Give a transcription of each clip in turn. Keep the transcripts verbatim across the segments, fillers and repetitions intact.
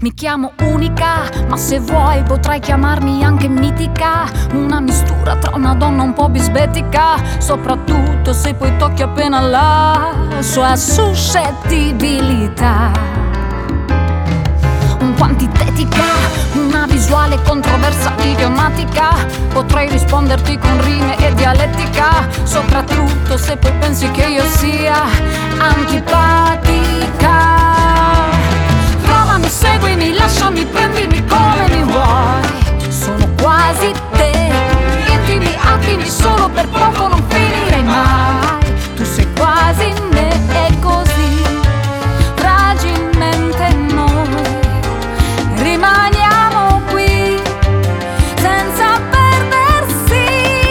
Mi chiamo unica, ma se vuoi potrai chiamarmi anche mitica. Una mistura tra una donna un po' bisbetica, soprattutto se poi tocchi appena la sua suscettibilità. Un po' antitetica, una visuale controversa idiomatica. Potrei risponderti con rime e dialettica, soprattutto se poi pensi che io sia antipatica. Provami, seguimi, lasciami, prendimi come mi vuoi. Sono quasi te, intimi attimi solo per poco non finirei mai. Tu sei quasi me e così fragilmente noi rimaniamo qui senza perdersi.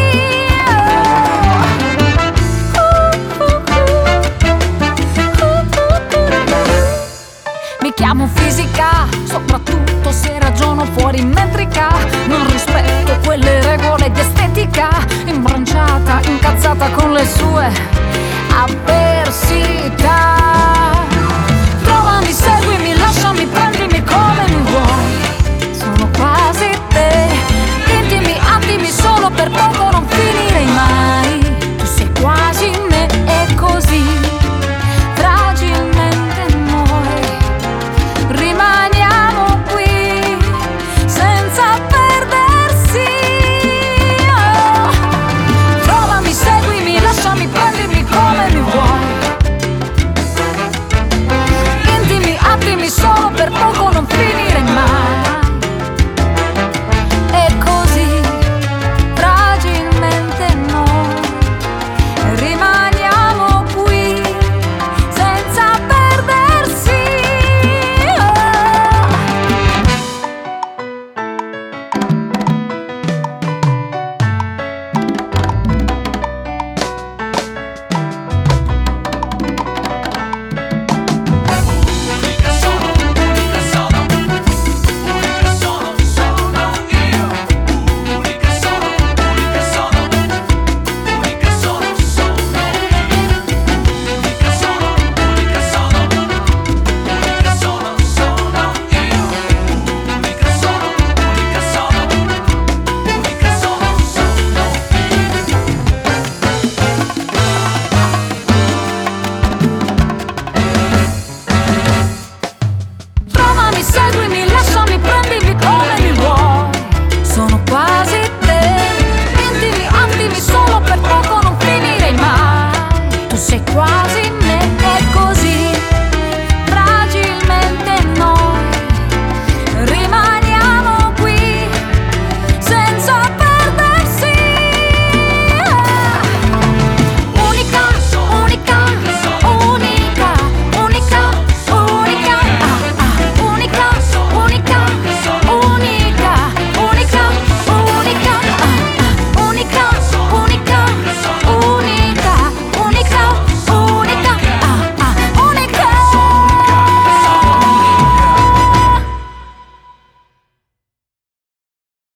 Mi chiamo fisica, soprattutto se ragiono fuori metrica. Non rispetto quelle regole di estetica, imbranciata, incazzata con le sue avversità. Trovami, seguimi, lasciami, prendimi come mi vuoi. Sono quasi te, intimi attimi solo per poco non finirei mai. Tu sei quasi me e così fragilmente noi rimaniamo qui senza perdersi. Oh. Trovami, seguimi, lasciami, prendimi come mi vuoi. Intimi attimi solo per poco non finire mai. E così fragilmente noi rimaniamo qui senza perdersi. Unica sono, unica sono, unica sono, sono io. Unica sono, unica sono, unica sono, sono io. Unica sono, unica sono, unica sono, sono io. Unica sono, unica sono, unica sono, sono Trovami, seguimi, lasciami, prendimi come mi vuoi. Sono quasi te, intimi attimi solo per poco non finirei mai. Tu sei quasi me e così